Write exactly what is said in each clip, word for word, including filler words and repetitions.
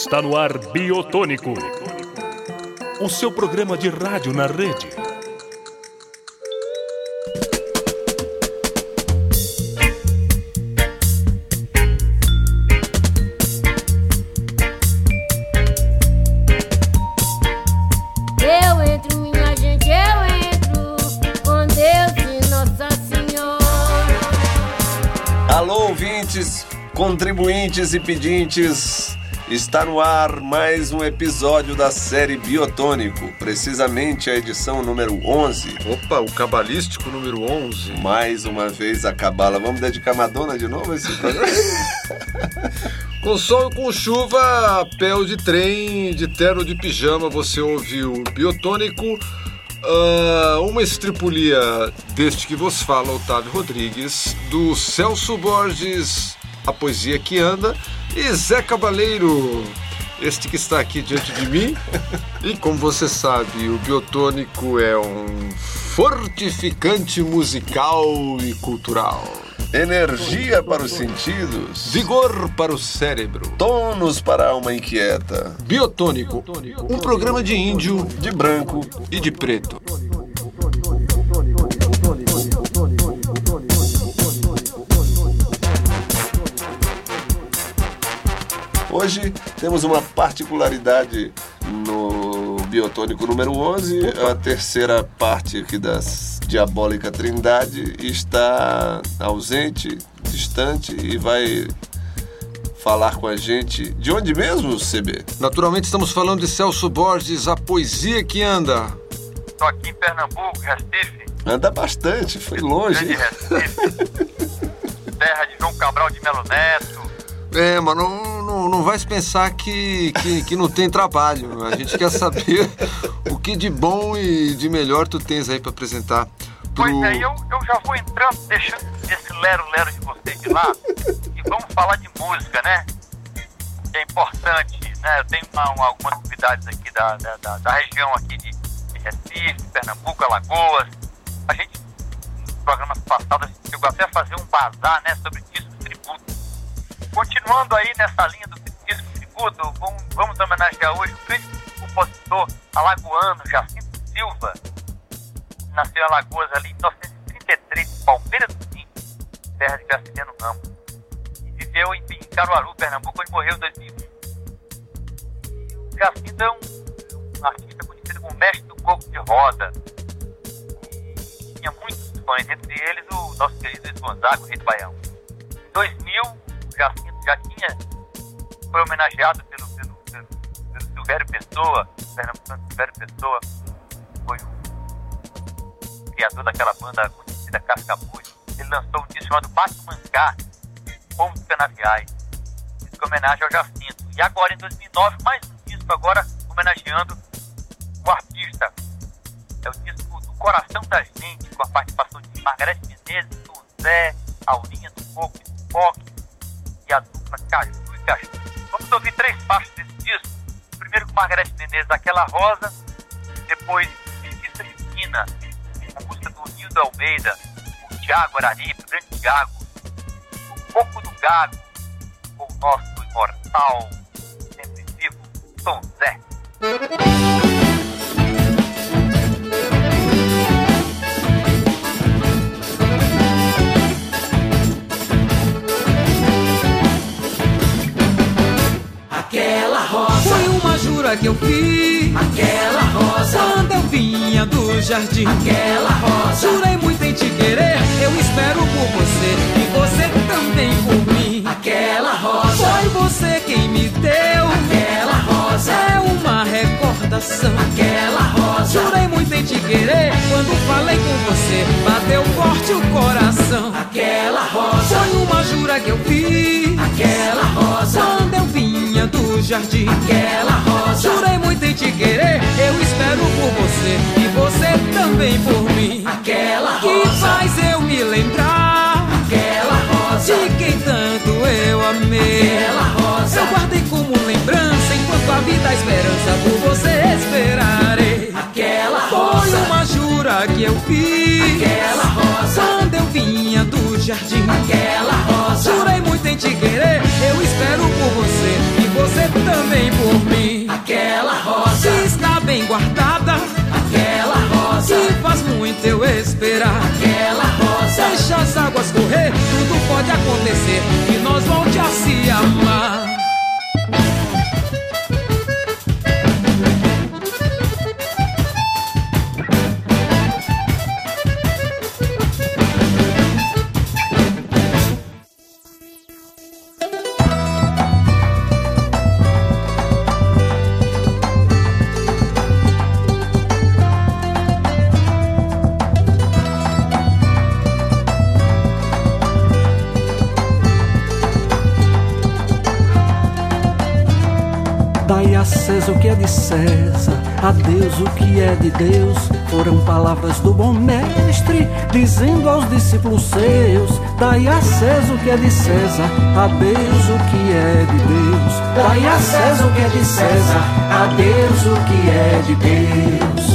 Está no ar Biotônico, o seu programa de rádio na rede. Eu entro, minha gente, eu entro, com Deus e Nossa Senhora. Alô, ouvintes, contribuintes e pedintes. Está no ar mais um episódio da série Biotônico, precisamente a edição número onze. Opa, o cabalístico número onze. Mais uma vez a cabala. Vamos dedicar Madonna de novo a esse programa? Com sol e com chuva, pé de trem, de terno de pijama, você ouviu Biotônico, uh, uma estripulia deste que vos fala, Otávio Rodrigues, do Celso Borges, A Poesia que Anda, e Zé Cabaleiro, este que está aqui diante de mim. E como você sabe, o Biotônico é um fortificante musical e cultural. Energia para os sentidos, Vigor para o cérebro, tônus para a alma inquieta. Biotônico, um programa de índio, de branco e de preto. Hoje temos uma particularidade no Biotônico número onze. A terceira parte aqui das Diabólica Trindade está ausente, distante, e vai falar com a gente. De onde mesmo, C B? Naturalmente estamos falando de Celso Borges, A Poesia que Anda. Estou aqui em Pernambuco, Recife. Anda bastante, foi longe. Grande Recife. Terra de João Cabral de Melo Neto. É, mas não, não, não vai se pensar que, que, que não tem trabalho. A gente quer saber o que de bom e de melhor tu tens aí pra apresentar. Pro... Pois é, eu, eu já vou entrando, deixando esse lero-lero de vocês de lado, e vamos falar de música, né? Que é importante, né? Eu tenho uma, uma, algumas novidades aqui da, da, da, da região aqui de, de Recife, Pernambuco, Alagoas. A gente, nos programas passados, a gente chegou até a fazer um bazar, né, sobre discos tributos. Continuando aí nessa linha do disco tributo, vamos, vamos homenagear hoje o grande compositor alagoano Jacinto Silva. Nasceu em Alagoas ali em mil novecentos e trinta e três, em Palmeira do Sim, terra de Graciliano Ramos. E viveu em, em Caruaru, Pernambuco, onde morreu em dois mil e um. O Jacinto é um, um artista conhecido como mestre do coco de roda. E tinha muitos fãs, entre eles o nosso querido Luiz Gonzaga, o rei do Baião. Em dois mil, o Jacinto já tinha, foi homenageado pelo, pelo, pelo, pelo Silvério Pessoa, Pernambucano Silvério Pessoa, foi o criador daquela banda conhecida Cascabuz. Ele lançou um disco chamado Bate-Mangá, Povo dos Canaviais, disco em homenagem ao Jacinto. E agora, em dois mil e nove, mais um disco agora homenageando o artista. É o disco do Coração da Gente, com a participação de Margareth Menezes, Tom Zé, Aulinha do Coco, Spock e a dupla Caju e Caju. Vamos ouvir três faixas desse disco. Primeiro com Margareth Menezes, Aquela Rosa. Depois, Revista Esquina, a música do Nildo Almeida, o Thiago Araripe, o grande Thiago. O Coco do Gago, com o nosso imortal, sempre vivo, Tom Zé. Aquela rosa foi uma jura que eu fiz. Aquela rosa quando eu vinha do jardim. Aquela rosa jurei muito em te querer. Eu espero por você e você também por mim. Aquela rosa foi você quem me deu. Aquela rosa é uma recordação. Aquela rosa jurei muito em te querer. Quando falei com você bateu forte o coração. Aquela rosa foi uma jura que eu fiz. Aquela rosa quando eu vinha do jardim. Aquela rosa jurei muito em te querer. Eu espero por você e você também por mim. Aquela rosa que faz eu me lembrar. Aquela rosa de quem tanto eu amei. Aquela rosa eu guardei como lembrança. Enquanto a vida a esperança por você esperarei. Aquela rosa foi uma jura que eu fiz. Aquela rosa quando eu vinha do jardim. Aquela rosa jurei muito em te querer. Eu espero por você e você também por esperar. Aquela rosa, deixa as águas correr, tudo pode acontecer e nós volte a se amar. Dai a César o que é de César, a Deus o que é de Deus. Foram palavras do bom mestre, dizendo aos discípulos seus. Dai a César o que é de César, a Deus o que é de Deus. Dai a César o que é de César, a Deus o que é de Deus.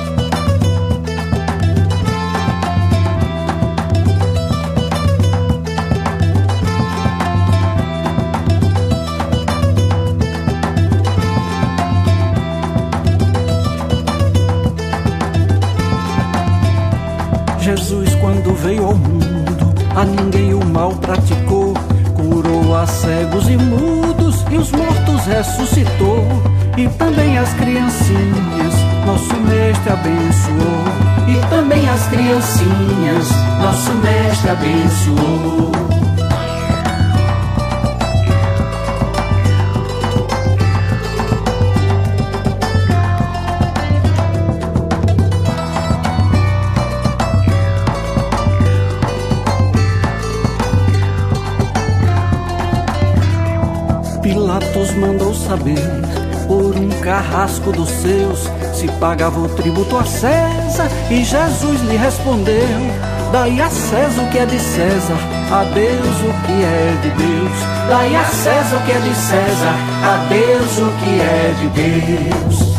Jesus, quando veio ao mundo, a ninguém o mal praticou. Curou a cegos e mudos e os mortos ressuscitou. E também as criancinhas, nosso mestre abençoou. E também as criancinhas, nosso mestre abençoou. Pilatos mandou saber, por um carrasco dos seus, se pagava o tributo a César, e Jesus lhe respondeu: dai a César o que é de César, a Deus o que é de Deus. Dai a César o que é de César, a Deus o que é de Deus.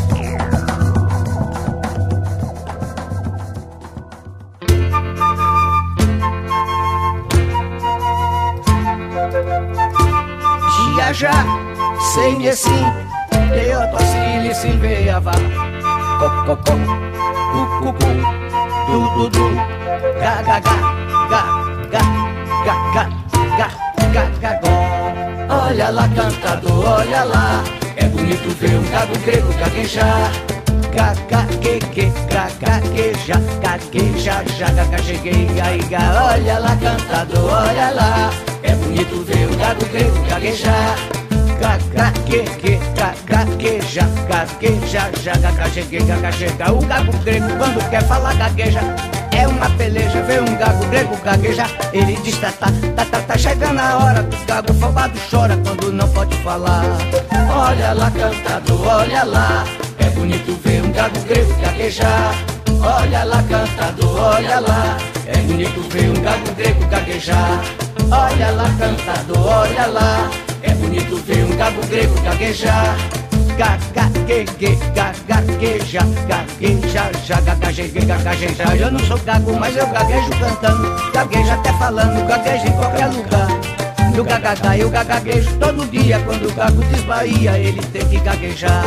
Já, sem assim, eu tô assim, se veiava. Cococó, cucucu, du du du, ga ga ga, ga ga ga ga ga ga ga ga. Olha lá, cantador, olha lá, é bonito ver um gago grego gaguejar. Ga ga que que, ga ga que já, gagueja, já ga ga cheguei, ga ga. Olha lá, cantador, olha lá, é bonito ver um gago grego gaguejar. Gaga que que, gaga que já, gagueja, já gaga cheguei, gaga chega. O gago grego quando quer falar gagueja, é uma peleja. Vê um gago grego gagueja, ele diz tá tá, tá tá, tá chegando a hora. O gago afobado chora quando não pode falar. Olha lá, cantador, olha lá, é bonito ver um gago grego gaguejar. Olha lá, cantador, olha lá, é bonito ver um gago grego gaguejar. Olha lá, cantador, olha lá, é bonito ver um gago grego gaguejar. Gaga que que, gagueja, gagueja, já gagueja, gagueja. Eu não sou gago, mas eu gaguejo cantando, gaguejo até falando, gaguejo em qualquer lugar. No gagagá eu gaguejo todo dia, quando o gago desvaía ele tem que gaguejar.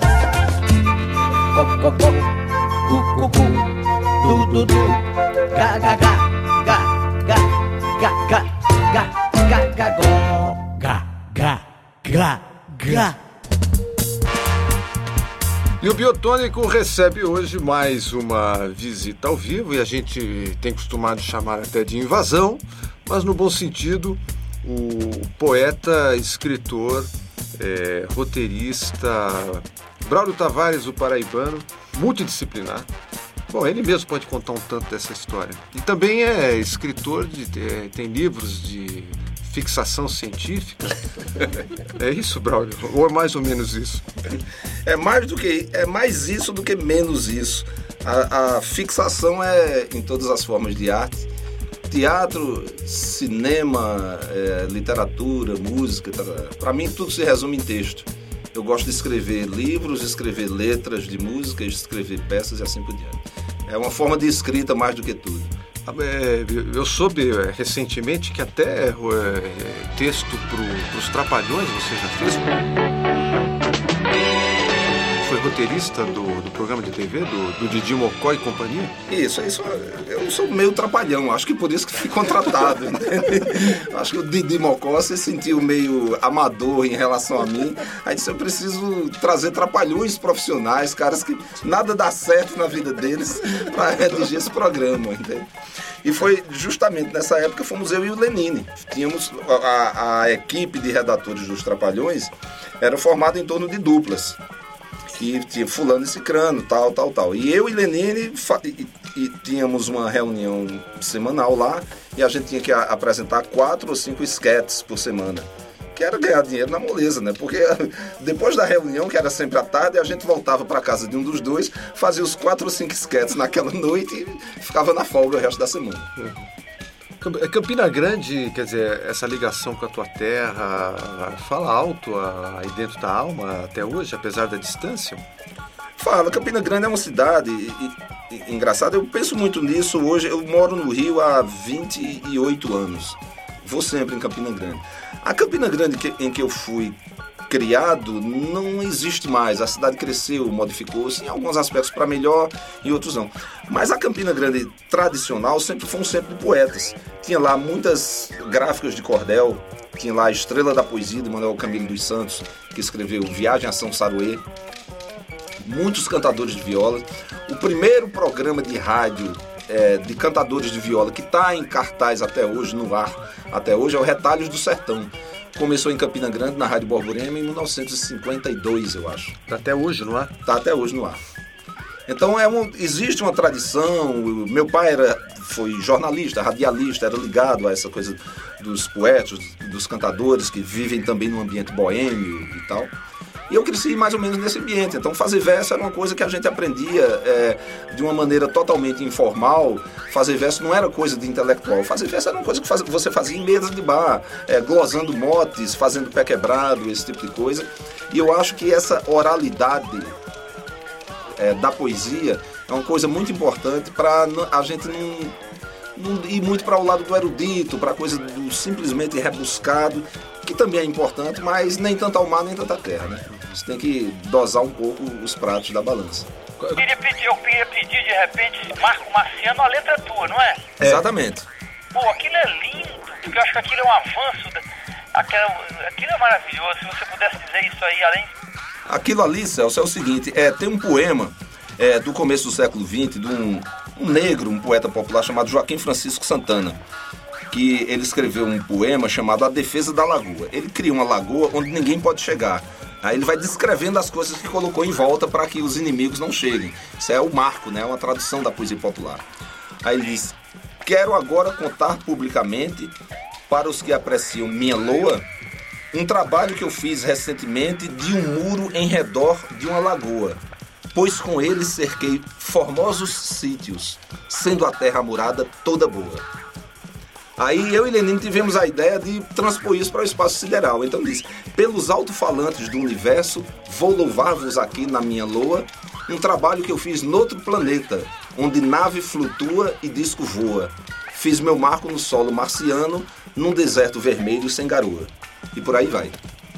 Cococó, cucucu, du du du, gagagá, ga ga ga ga ga ga ga ga ga ga ga. E o Biotônico recebe hoje mais uma visita ao vivo, e a gente tem costumado chamar até de invasão, mas no bom sentido. O poeta, escritor, é, roteirista Braulio Tavares, o paraibano, multidisciplinar. Bom, ele mesmo pode contar um tanto dessa história. E também é escritor, de, é, tem livros de fixação científica. É isso, Braulio? Ou é mais ou menos isso? É mais do que, é mais isso do que menos isso. A, a fixação é em todas as formas de arte. Teatro, cinema, é, literatura, música. Para mim tudo se resume em texto. Eu gosto de escrever livros, escrever letras de música, escrever peças e assim por diante. É uma forma de escrita mais do que tudo. Eu soube recentemente que até é, texto para os Trapalhões você já fez? Foi roteirista do, do programa de T V, do, do Didi Mocó e companhia? Isso, isso. Eu sou meio trapalhão, acho que por isso que fui contratado. Acho que o Didi Mocó se sentiu meio amador em relação a mim. Aí disse, eu preciso trazer trapalhões profissionais, caras que nada dá certo na vida deles para redigir esse programa, entende? E foi justamente nessa época fomos eu e o Lenine. Tínhamos a, a equipe de redatores dos Trapalhões era formada em torno de duplas. Que tinha fulano e cicrano, tal, tal, tal. E eu e Lenine e, e tínhamos uma reunião semanal lá e a gente tinha que a, apresentar quatro ou cinco esquetes por semana. Que era ganhar dinheiro na moleza, né? Porque depois da reunião, que era sempre à tarde, a gente voltava para casa de um dos dois, fazia os quatro ou cinco esquetes naquela noite e ficava na folga o resto da semana. Campina Grande, quer dizer, essa ligação com a tua terra, fala alto aí dentro da alma até hoje, apesar da distância? Fala, Campina Grande é uma cidade e, e, engraçado, eu penso muito nisso hoje. Eu moro no Rio há vinte e oito anos, vou sempre em Campina Grande. A Campina Grande que, em que eu fui criado não existe mais. A cidade cresceu, modificou-se em alguns aspectos para melhor e outros não. Mas a Campina Grande tradicional sempre foi um centro de poetas. Tinha lá muitas gráficas de cordel, tinha lá a Estrela da Poesia de Manuel Camilo dos Santos, que escreveu Viagem a São Saruê. Muitos cantadores de viola. O primeiro programa de rádio é, de cantadores de viola que está em cartaz até hoje, no ar, até hoje, é o Retalhos do Sertão. Começou em Campina Grande, na Rádio Borborema, em mil novecentos e cinquenta e dois, eu acho. Está até hoje no ar? Está até hoje no ar. Então é um, existe uma tradição. Meu pai era, foi jornalista, radialista, era ligado a essa coisa dos poetas, dos cantadores que vivem também num ambiente boêmio e tal. E eu cresci mais ou menos nesse ambiente. Então fazer verso era uma coisa que a gente aprendia é, de uma maneira totalmente informal. Fazer verso não era coisa de intelectual. Fazer verso era uma coisa que faz, você fazia em mesas de bar, é, glosando motes, fazendo pé quebrado, esse tipo de coisa. E eu acho que essa oralidade é, da poesia é uma coisa muito importante para a gente não... E muito para o lado do erudito, para a coisa do simplesmente rebuscado, que também é importante, mas nem tanto ao mar, nem tanto à terra, né? Você tem que dosar um pouco os pratos da balança. Eu queria pedir, eu queria pedir de repente, Marco Marciano, a letra tua, não é? é. Exatamente. Pô, aquilo é lindo, porque eu acho que aquilo é um avanço, da, aquilo, aquilo é maravilhoso, se você pudesse dizer isso aí, além... Aquilo ali, Celso, é o seguinte, é, tem um poema é, do começo do século vinte, de um... um negro, um poeta popular chamado Joaquim Francisco Santana, que ele escreveu um poema chamado A Defesa da Lagoa. Ele cria uma lagoa onde ninguém pode chegar. Aí ele vai descrevendo as coisas que colocou em volta para que os inimigos não cheguem. Isso é o marco, né? Uma tradução da poesia popular. Aí ele diz: quero agora contar publicamente para os que apreciam minha loa um trabalho que eu fiz recentemente de um muro em redor de uma lagoa, pois com ele cerquei formosos sítios, sendo a terra murada toda boa. Aí eu e Lenine tivemos a ideia de transpor isso para o espaço sideral. Então diz: pelos alto-falantes do universo, vou louvar-vos aqui na minha loa, um trabalho que eu fiz noutro planeta, onde nave flutua e disco voa. Fiz meu marco no solo marciano, num deserto vermelho sem garoa. E por aí vai.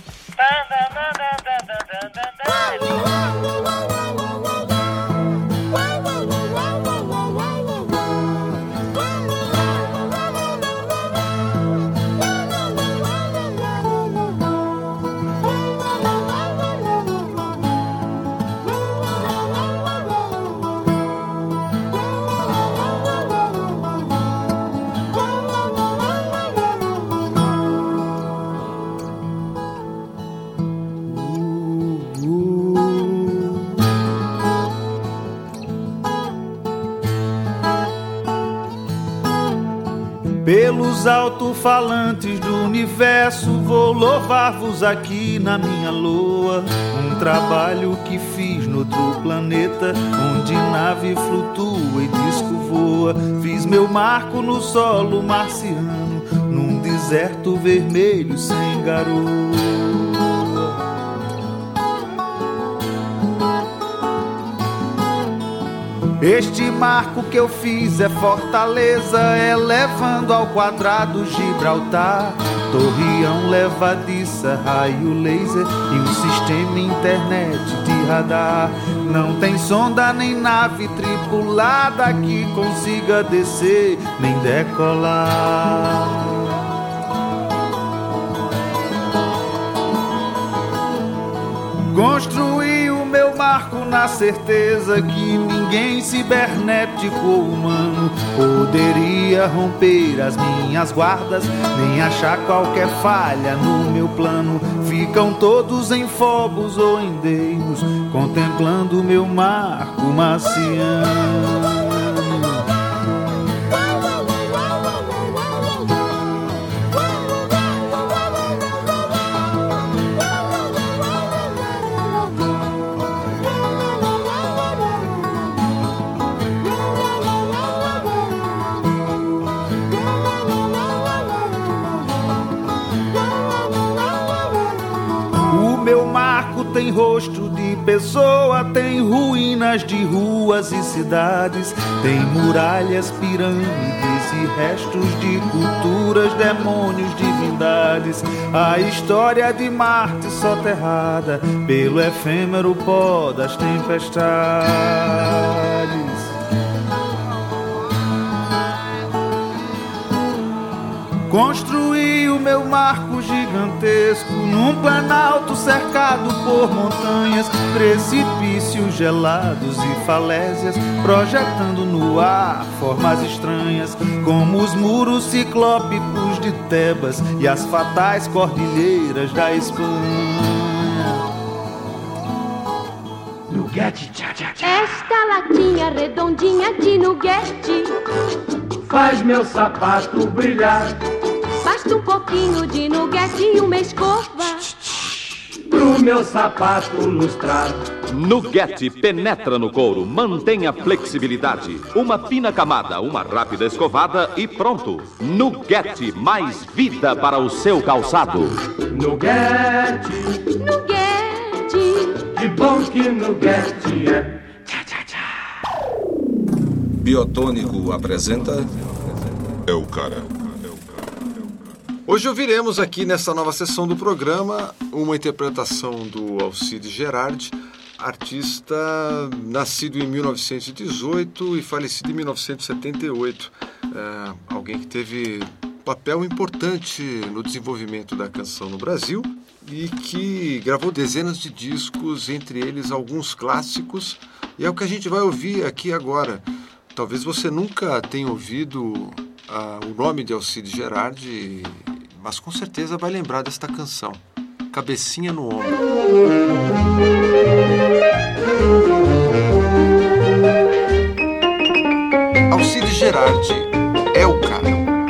Pelos alto-falantes do universo, vou louvar-vos aqui na minha loa. Um trabalho que fiz noutro planeta, onde nave flutua e disco voa. Fiz meu marco no solo marciano, num deserto vermelho sem garoa. Este marco que eu fiz é fortaleza, elevando ao quadrado Gibraltar. Torreão, levadiça, raio laser e um sistema internet de radar. Não tem sonda nem nave tripulada que consiga descer nem decolar. Construí o meu marco na certeza que ninguém cibernético ou humano poderia romper as minhas guardas, nem achar qualquer falha no meu plano. Ficam todos em Fobos ou em Deimos, contemplando o meu marco marciano. Tem rosto de pessoa, tem ruínas de ruas e cidades, tem muralhas, pirâmides e restos de culturas, demônios, divindades. A história de Marte soterrada pelo efêmero pó das tempestades. Construí o meu marco gigantesco num planalto cercado por montanhas, precipícios gelados e falésias, projetando no ar formas estranhas, como os muros ciclópicos de Tebas e as fatais cordilheiras da Espanha. Nuguete, tchá, tchá, tchá. Esta latinha redondinha de nuguete faz meu sapato brilhar. Basta um pouquinho de nuguete e uma escova pro meu sapato lustrar. Nuguete penetra no couro, mantém a flexibilidade. Uma fina camada, uma rápida escovada e pronto. Nuguete, mais vida para o seu calçado. Nuguete, nuguete, de bom que nuguete é. Tchá, tchá, tchá. Biotônico apresenta... É o cara. Hoje ouviremos aqui nessa nova sessão do programa uma interpretação do Alcide Gerardi, artista nascido em mil novecentos e dezoito e falecido em mil novecentos e setenta e oito. É, alguém que teve papel importante no desenvolvimento da canção no Brasil e que gravou dezenas de discos, entre eles alguns clássicos, e é o que a gente vai ouvir aqui agora. Talvez você nunca tenha ouvido ah, o nome de Alcide Gerardi, mas com certeza vai lembrar desta canção, Cabecinha no Ombro. Alcide Gerardi é o cara.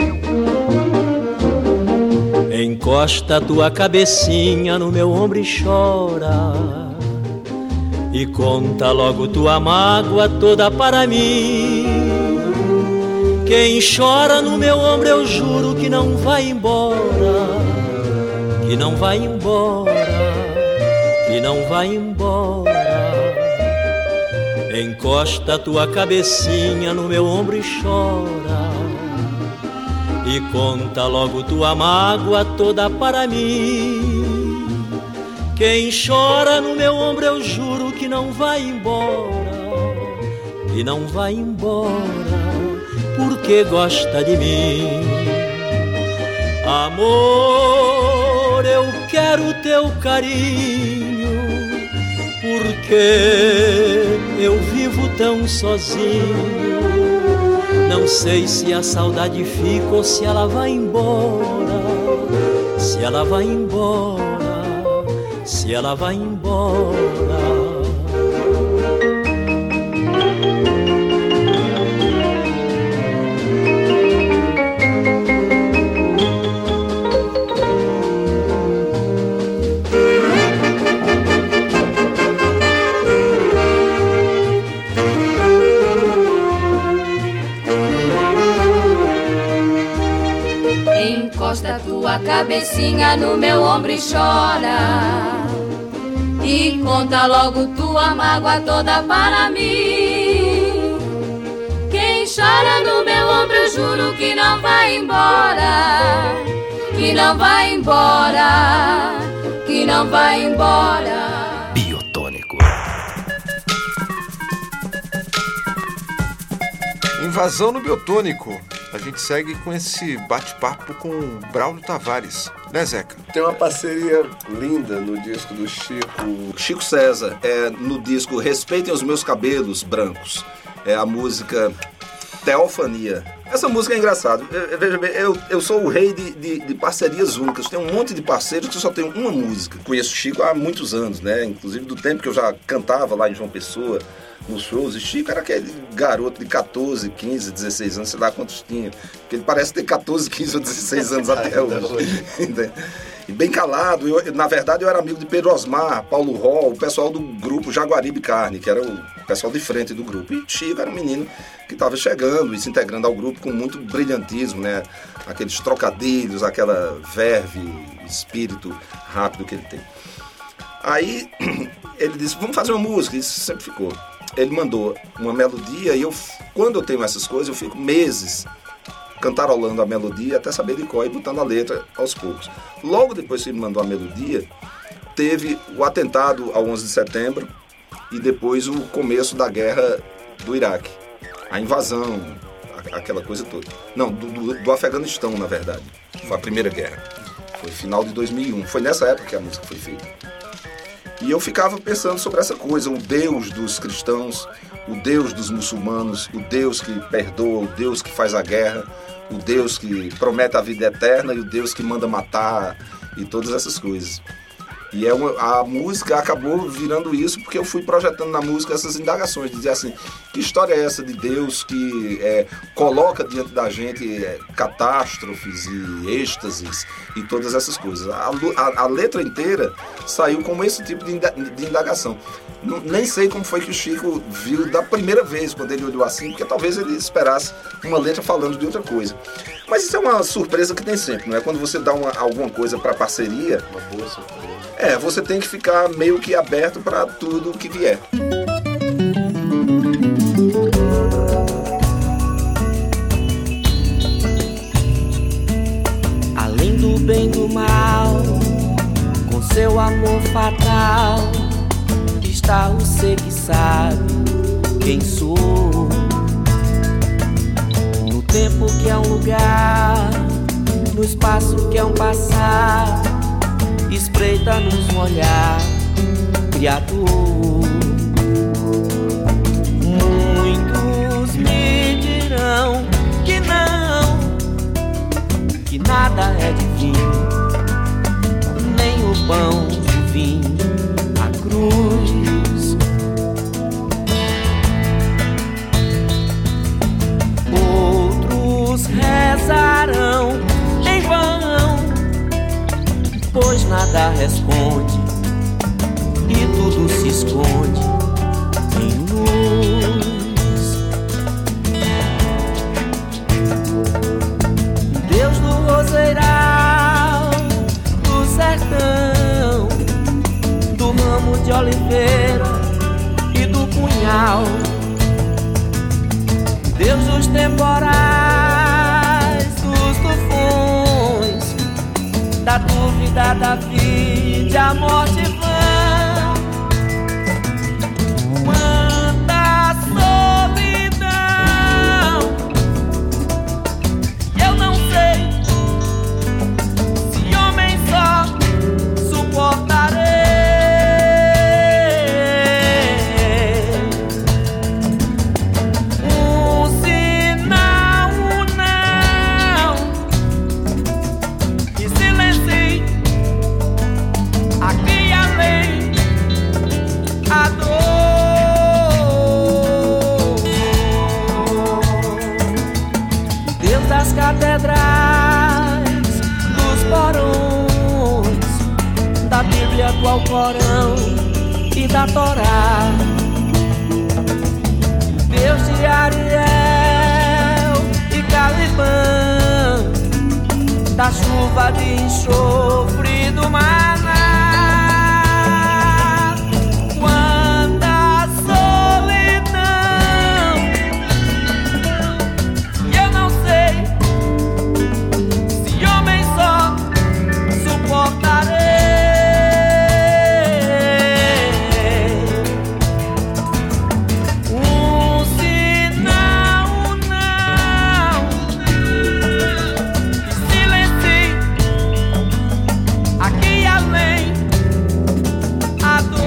Encosta tua cabecinha no meu ombro e chora, e conta logo tua mágoa toda para mim. Quem chora no meu ombro eu juro que não vai embora, que não vai embora, que não vai embora. Encosta tua cabecinha no meu ombro e chora, e conta logo tua mágoa toda para mim. Quem chora no meu ombro eu juro que não vai embora, que não vai embora, porque gosta de mim. Amor, eu quero teu carinho, porque eu vivo tão sozinho. Não sei se a saudade fica ou se ela vai embora, se ela vai embora, se ela vai embora. Encosta tua cabecinha no meu ombro e chora, e conta logo tua mágoa toda para mim. Quem chora no meu ombro eu juro que não vai embora, que não vai embora, que não vai embora. Biotônico. Invasão no Biotônico. A gente segue com esse bate-papo com o Braulio Tavares, né, Zeca? Tem uma parceria linda no disco do Chico. Chico César, é, no disco Respeitem os Meus Cabelos Brancos. É a música Teofania. Essa música é engraçada. Veja bem, eu, eu sou o rei de, de, de parcerias únicas. Tem um monte de parceiros que só tem uma música. Conheço o Chico há muitos anos, né? Inclusive do tempo que eu já cantava lá em João Pessoa, nos shows. E Chico era aquele garoto de catorze, quinze, dezesseis anos, sei lá quantos tinha. Porque ele parece ter catorze, quinze ou dezesseis anos até hoje. E bem calado. Eu, na verdade, eu era amigo de Pedro Osmar, Paulo Rol, o pessoal do grupo Jaguaribe Carne, que era o pessoal de frente do grupo. E Chico era um menino que estava chegando e se integrando ao grupo com muito brilhantismo, né? Aqueles trocadilhos, aquela verve, espírito rápido que ele tem. Aí ele disse, vamos fazer uma música. Isso sempre ficou. Ele mandou uma melodia e eu, quando eu tenho essas coisas, eu fico meses cantarolando a melodia até saber de qual e botando a letra aos poucos. Logo depois que ele mandou a melodia, teve o atentado ao onze de setembro e depois o começo da guerra do Iraque. A invasão, aquela coisa toda. Não, do, do, do Afeganistão, na verdade. Foi a primeira guerra. Foi final de dois mil e um. Foi nessa época que a música foi feita. E eu ficava pensando sobre essa coisa, o Deus dos cristãos, o Deus dos muçulmanos, o Deus que perdoa, o Deus que faz a guerra, o Deus que promete a vida eterna e o Deus que manda matar e todas essas coisas. E é uma, a música acabou virando isso porque eu fui projetando na música essas indagações, de dizer assim, que história é essa de Deus que é, coloca diante da gente é, catástrofes e êxtases e todas essas coisas. A, a, a letra inteira saiu como esse tipo de, de indagação. Não, nem sei como foi que o Chico viu da primeira vez quando ele olhou assim, porque talvez ele esperasse uma letra falando de outra coisa. Mas isso é uma surpresa que tem sempre, não é? Quando você dá uma, alguma coisa para parceria, uma boa surpresa. É, você tem que ficar meio que aberto para tudo que vier. Além do bem e do mal, com seu amor fatal, está o ser que sabe quem sou. No tempo que é um lugar, no espaço que é um passar, espreita-nos um olhar criador. Muitos me dirão que não, que nada é divino, nem o pão, o vinho, a cruz. Outros rezarão em vão, pois nada responde e tudo se esconde em luz. Deus do roseiral, do sertão, do ramo de oliveira e do punhal, Deus dos temporais, dos tufões, da dúvida, da vida, a morte vã. Quanta solidão, eu não sei se homem só suportarei. Um sinal, não, que silencie aqui além a dor. Deus das catedrais, dos porões, da Bíblia, do Alcorão e da Torá, Deus de Ariel e Calibã, da chuva de enxofre do maná. Quanta solidão, eu não sei se homem só suportarei. Um sinal, não, além a dor.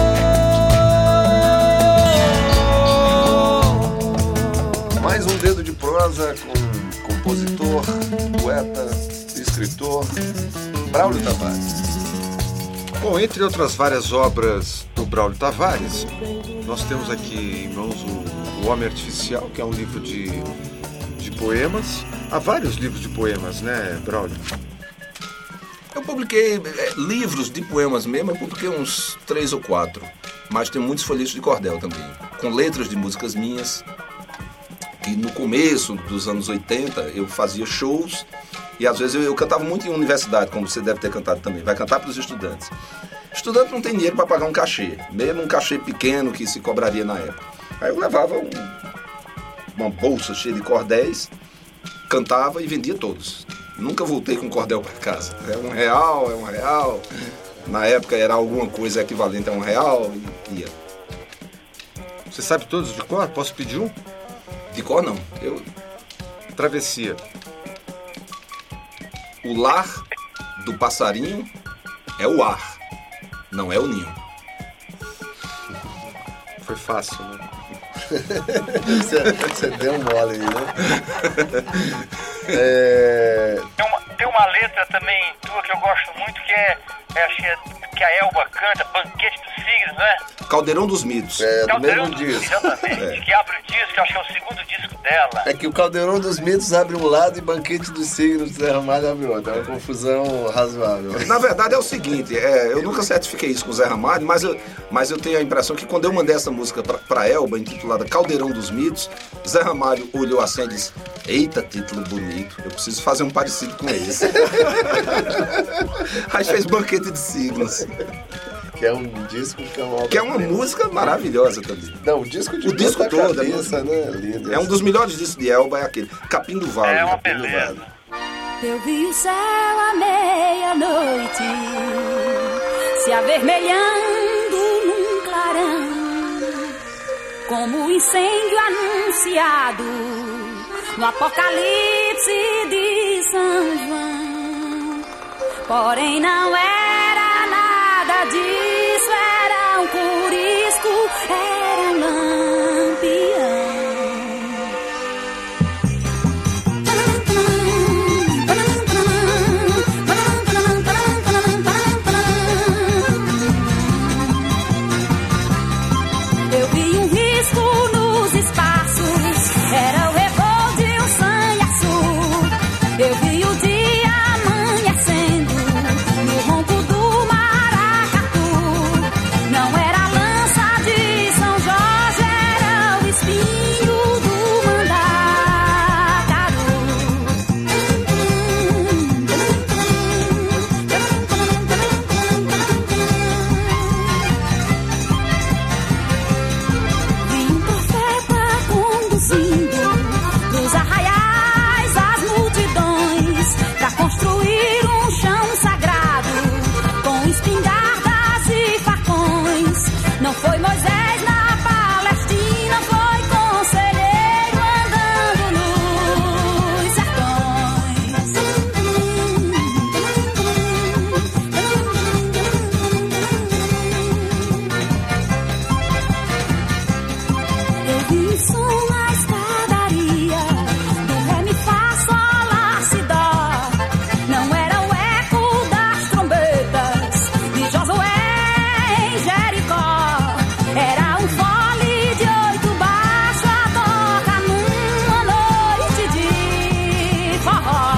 Mais um dedo de prosa com compositor, poeta, escritor, Braulio Tavares. Bom, entre outras várias obras do Braulio Tavares, nós temos aqui em mãos o, o Homem Artificial, que é um livro de, de poemas. Há vários livros de poemas, né, Braulio? Eu publiquei é, livros de poemas mesmo, eu publiquei uns três ou quatro. Mas tem muitos folhetos de cordel também, com letras de músicas minhas. E no começo dos anos oitenta eu fazia shows e às vezes eu, eu cantava muito em universidade, como você deve ter cantado também. Vai cantar para os estudantes. Estudante não tem dinheiro para pagar um cachê, mesmo um cachê pequeno que se cobraria na época. Aí eu levava um, uma bolsa cheia de cordéis, cantava e vendia todos. Nunca voltei com cordel para casa. É um real, é um real. Na época era alguma coisa equivalente a um real e ia. Você sabe todos de cor? Posso pedir um? De cor não. Eu... Travessia. O lar do passarinho é o ar, não é o ninho. Foi fácil, né? você, você deu um mole aí, né? É... Tem, uma, tem uma letra também tua que eu gosto muito, que é, é, acho que, é que a Elba canta, Banquete dos Signos, né? Caldeirão dos Mitos. É, do Caldeirão mesmo dos disco. Exatamente, É. que abre o disco, que eu acho que é o segundo disco dela. É que o Caldeirão dos Mitos abre um lado e Banquete dos Signos do Zé Ramalho abre outro. É uma confusão razoável. Na verdade é o seguinte, é, eu nunca certifiquei isso com o Zé Ramalho, mas eu, mas eu tenho a impressão que quando eu mandei essa música pra, pra Elba, intitulada Caldeirão dos Mitos, Zé Ramalho olhou assim e disse: eita, título bonito, eu preciso fazer um parecido com esse. Aí fez Banquete de Signos. Que é um disco que é uma, que é uma música maravilhosa também. Não, o disco de o disco todo cabeça, né? Lindo. É um dos melhores discos de Elba, é aquele Capim do Vale. É uma Capim beleza. Do Vale. Eu vi o céu à meia-noite se avermelhando num clarão, como o incêndio anunciado no Apocalipse de São João. Porém não era nada disso, era um curisco, era um lampião. Eu vi um risco nos espaços, era o revoo de um sanhaçu. Eu vi o dia amanhecendo no ronco do maracatu. Não era a lança de São Jorge, era o espinho do Vi um profeta conduzindo dos arraiais as multidões pra construir um chão sagrado com espingardas e facões. Não foi Moisés na Palestina, foi conselheiro andando nos sertões. Eu vi o som na escadaria do ré, mi, fá, sol, lá, si, dó. Não era o eco das trombetas de Josué em Jericó. Era um fole de oito baixo a toca numa noite de forró.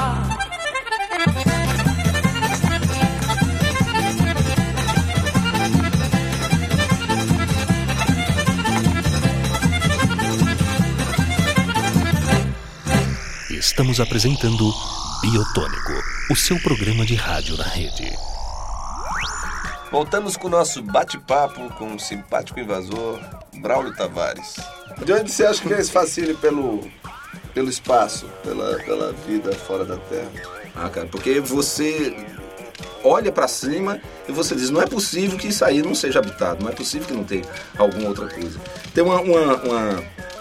Estamos apresentando Biotônico, o seu programa de rádio na rede. Voltamos com o nosso bate-papo com o simpático invasor Braulio Tavares. De onde você acha que vem esse fascínio pelo, pelo espaço, pela, pela vida fora da Terra? Ah, cara, porque você olha pra cima e você diz, não é possível que isso aí não seja habitado, não é possível que não tenha alguma outra coisa. Tem uma, uma, uma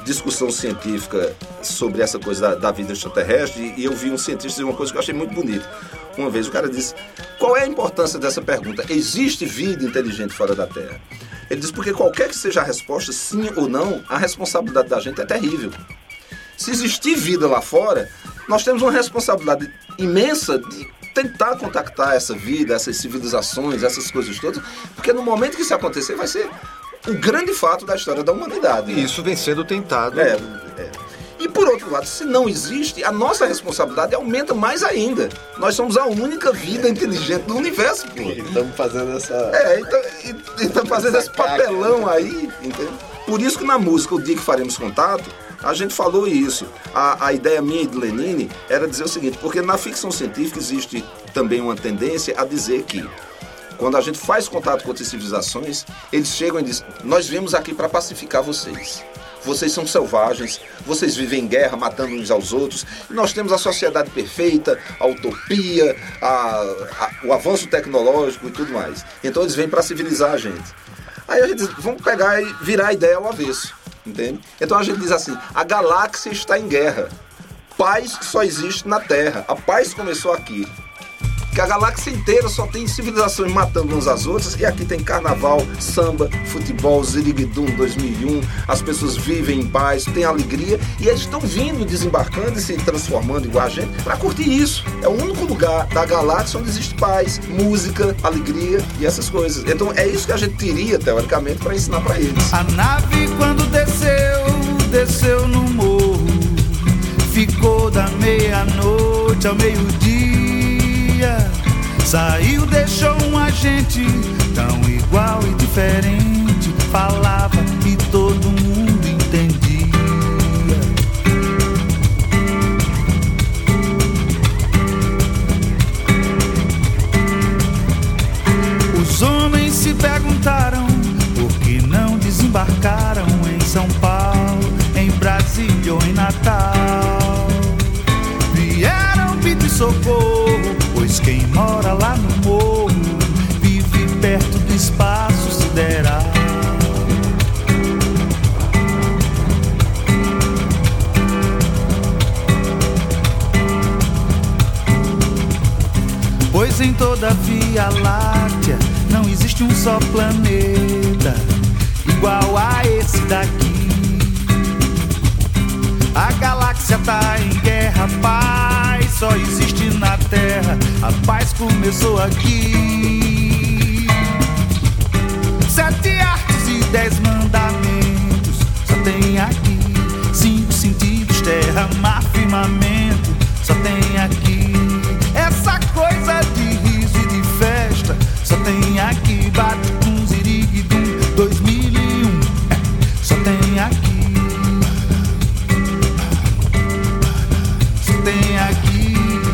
discussão científica sobre essa coisa da, da vida extraterrestre, e eu vi um cientista dizer uma coisa que eu achei muito bonita. Uma vez o cara disse: qual é a importância dessa pergunta? Existe vida inteligente fora da Terra? Ele disse: porque qualquer que seja a resposta, sim ou não, a responsabilidade da gente é terrível. Se existir vida lá fora, nós temos uma responsabilidade imensa de tentar contactar essa vida, essas civilizações, essas coisas todas, porque no momento que isso acontecer vai ser o grande fato da história da humanidade. E isso vem sendo tentado. É, é. E por outro lado, se não existe, a nossa responsabilidade aumenta mais ainda. Nós somos a única vida inteligente do universo, pô. E estamos fazendo essa... É, e estamos fazendo esse papelão aí, entendeu? Por isso que na música O Dia que Faremos Contato, a gente falou isso. A, a ideia minha e de Lenine era dizer o seguinte, porque na ficção científica existe também uma tendência a dizer que quando a gente faz contato com outras civilizações, eles chegam e dizem: nós viemos aqui para pacificar vocês. Vocês são selvagens, vocês vivem em guerra, matando uns aos outros. E nós temos a sociedade perfeita, a utopia, a, a, o avanço tecnológico e tudo mais. Então eles vêm para civilizar a gente. Aí a gente diz: vamos pegar e virar a ideia ao avesso, entende? Então a gente diz assim: a galáxia está em guerra. Paz só existe na Terra. A paz começou aqui. Que a galáxia inteira só tem civilizações matando uns às outras, e aqui tem carnaval, samba, futebol, Ziriguidum dois mil e um, as pessoas vivem em paz, tem alegria, e eles estão vindo, desembarcando e se transformando igual a gente para curtir isso. É o único lugar da galáxia onde existe paz, música, alegria e essas coisas. Então é isso que a gente teria, teoricamente, para ensinar para eles. A nave quando desceu, desceu no morro, ficou da meia-noite ao meio-dia. Saiu, deixou um agente tão igual e diferente, falava e todo mundo entendia. Os homens se perguntaram por que não desembarcaram em São Paulo, em Brasília ou em Natal. Vieram pedir socorro, pois quem mora lá no morro vive perto do espaço sideral. Pois em toda a Via Láctea não existe um só planeta igual a esse daqui. A galáxia tá em guerra, paz só existe na Terra. A paz começou aqui. Sete artes e dez mandamentos só tem aqui. Cinco sentidos, terra, mar, firmamento só tem aqui. Essa coisa de riso e de festa só tem aqui. Bate com Ziriguidum dois mil e um, é, só tem aqui. Tem aqui.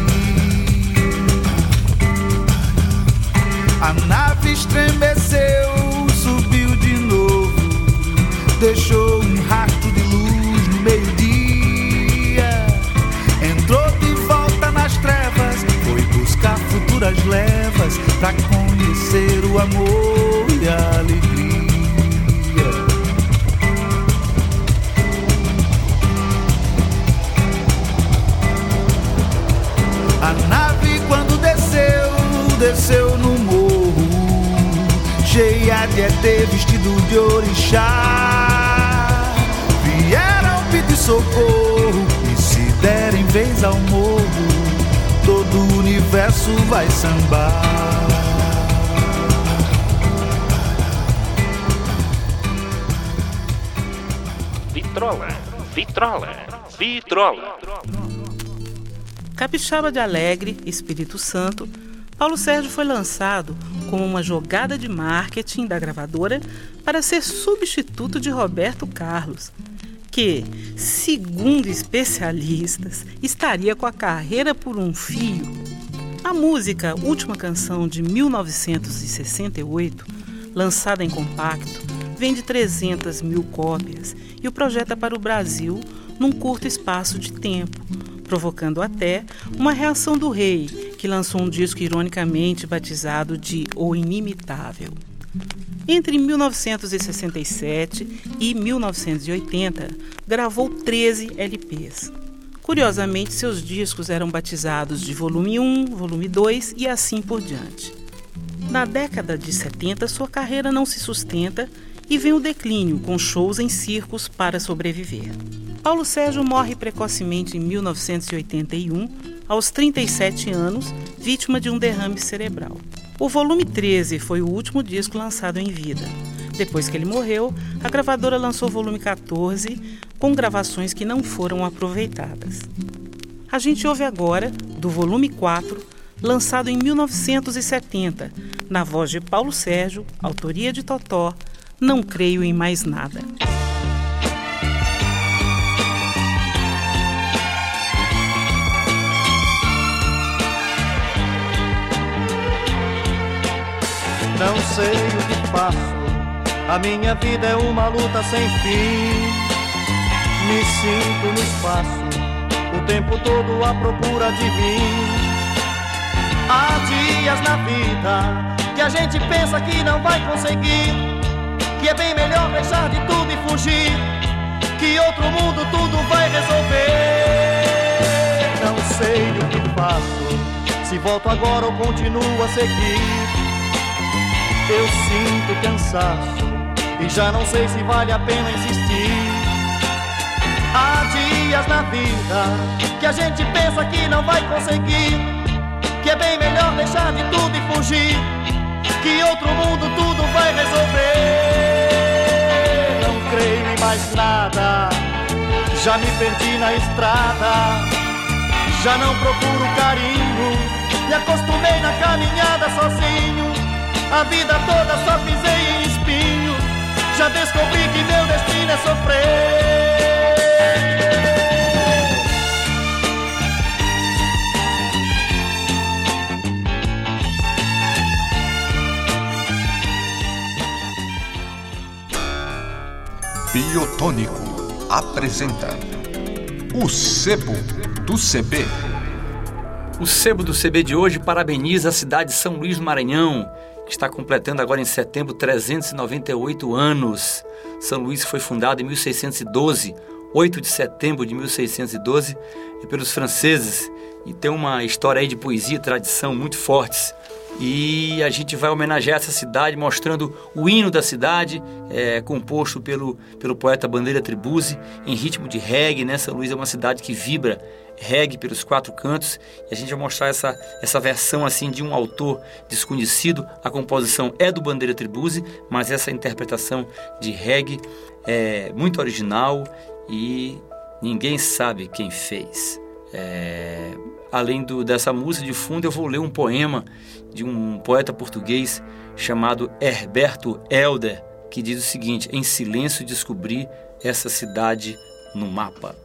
A nave estremeceu, subiu de novo, deixou um rastro de luz no meio-dia. Entrou de volta nas trevas, foi buscar futuras levas pra conhecer o amor e a alegria. A nave quando desceu, desceu no morro, cheia de E T vestido de orixá. Vieram pedir socorro, e se derem vez ao morro, todo o universo vai sambar. Vitrola, vitrola, vitrola. Capixaba de Alegre, Espírito Santo, Paulo Sérgio foi lançado como uma jogada de marketing da gravadora para ser substituto de Roberto Carlos, que, segundo especialistas, estaria com a carreira por um fio. A música Última Canção de mil novecentos e sessenta e oito, lançada em compacto, vende trezentas mil cópias e o projeta para o Brasil num curto espaço de tempo, provocando até uma reação do rei, que lançou um disco ironicamente batizado de O Inimitável. Entre mil novecentos e sessenta e sete e mil novecentos e oitenta, gravou treze L Ps. Curiosamente, seus discos eram batizados de volume um, volume dois e assim por diante. Na década de setenta, sua carreira não se sustenta e vem o declínio, com shows em circos para sobreviver. Paulo Sérgio morre precocemente em mil novecentos e oitenta e um, aos trinta e sete anos, vítima de um derrame cerebral. O volume treze foi o último disco lançado em vida. Depois que ele morreu, a gravadora lançou o volume quatorze, com gravações que não foram aproveitadas. A gente ouve agora, do volume quatro, lançado em mil novecentos e setenta, na voz de Paulo Sérgio, autoria de Totó, Não Creio em Mais Nada. Não sei o que faço, a minha vida é uma luta sem fim. Me sinto no espaço, o tempo todo à procura de mim. Há dias na vida que a gente pensa que não vai conseguir, que é bem melhor deixar de tudo e fugir, que outro mundo tudo vai resolver. Não sei o que faço, se volto agora ou continuo a seguir. Eu sinto cansaço e já não sei se vale a pena insistir. Há dias na vida que a gente pensa que não vai conseguir, que é bem melhor deixar de tudo e fugir, que outro mundo tudo vai resolver. Não creio em mais nada, já me perdi na estrada, já não procuro carinho, me acostumei na caminhada sozinho. A vida toda só pisei em espinho, já descobri que meu destino é sofrer. Biotônico apresenta o Sebo do C B. O Sebo do C B de hoje parabeniza a cidade de São Luís do Maranhão, que está completando agora em setembro trezentos e noventa e oito anos. São Luís foi fundado em mil seiscentos e doze, oito de setembro de mil seiscentos e doze, e pelos franceses, e tem uma história aí de poesia e tradição muito fortes. E a gente vai homenagear essa cidade mostrando o hino da cidade, é, composto pelo, pelo poeta Bandeira Tribuzzi, em ritmo de reggae, né? São Luís é uma cidade que vibra reggae pelos quatro cantos, e a gente vai mostrar essa, essa versão assim de um autor desconhecido. A composição é do Bandeira Tribuzzi, mas essa interpretação de reggae é muito original e ninguém sabe quem fez. É... Além do, dessa música de fundo, eu vou ler um poema de um poeta português chamado Herberto Helder, que diz o seguinte: em silêncio descobri essa cidade no mapa.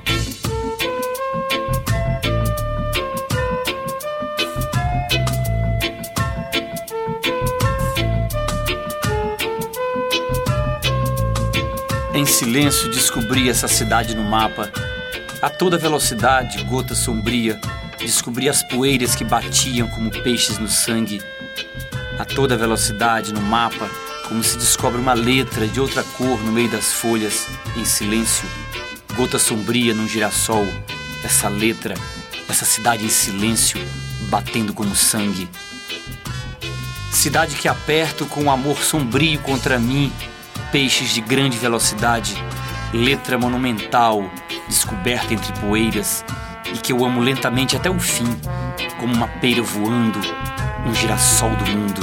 Em silêncio descobri essa cidade no mapa. A toda velocidade, gota sombria, descobri as poeiras que batiam como peixes no sangue. A toda velocidade, no mapa, como se descobre uma letra de outra cor no meio das folhas, em silêncio, gota sombria num girassol. Essa letra, essa cidade em silêncio, batendo como sangue. Cidade que aperto com um amor sombrio contra mim, peixes de grande velocidade, letra monumental, descoberta entre poeiras, e que eu amo lentamente até o fim, como uma pera voando, um girassol do mundo.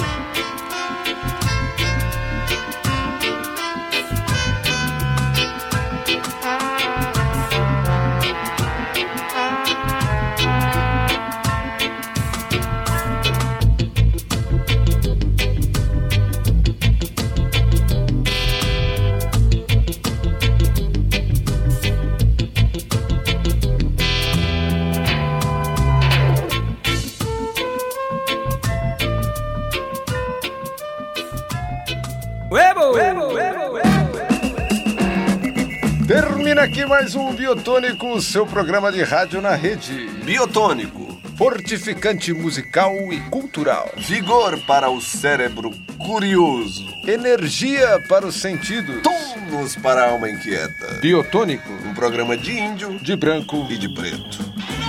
Termina aqui mais um Biotônico, seu programa de rádio na rede. Biotônico, fortificante musical e cultural, vigor para o cérebro curioso, energia para os sentidos, tônus para a alma inquieta. Biotônico, um programa de índio, de branco e de preto.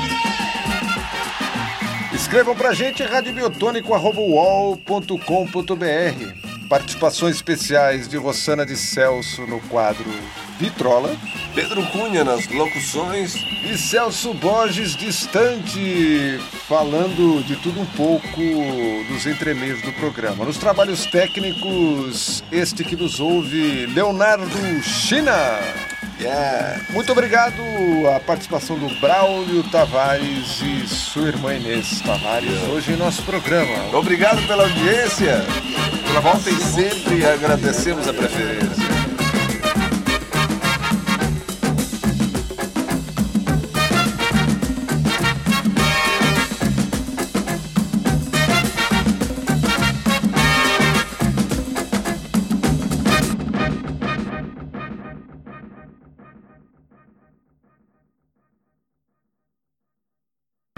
Escrevam pra gente rádio biotônico arroba u o l ponto com ponto b r. Participações especiais de Rossana de Celso no quadro Vitrola, Pedro Cunha nas locuções e Celso Borges distante, falando de tudo um pouco nos entremeios do programa. Nos trabalhos técnicos, este que nos ouve, Leonardo China. Yeah. Muito obrigado à participação do Braulio Tavares e sua irmã Inês Tavares yeah. hoje em nosso programa. Obrigado pela audiência. Voltem sempre e agradecemos a preferência.